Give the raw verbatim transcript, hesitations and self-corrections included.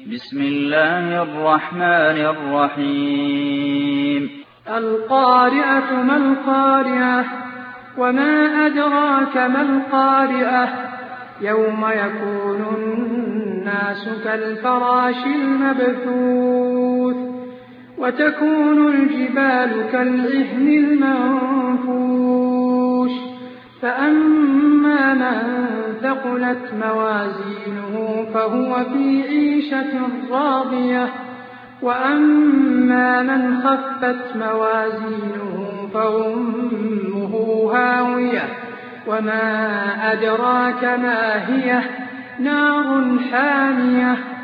بسم الله الرحمن الرحيم القارعة ما القارعة وما أدراك ما القارعة يوم يكون الناس كالفراش المبثوث وتكون الجبال كالعهن المنفوش فأما من ثقلت موازينه فهو في عيشة راضية وأما من خفت موازينه فأمه هاوية وما أدراك ما هي نار حامية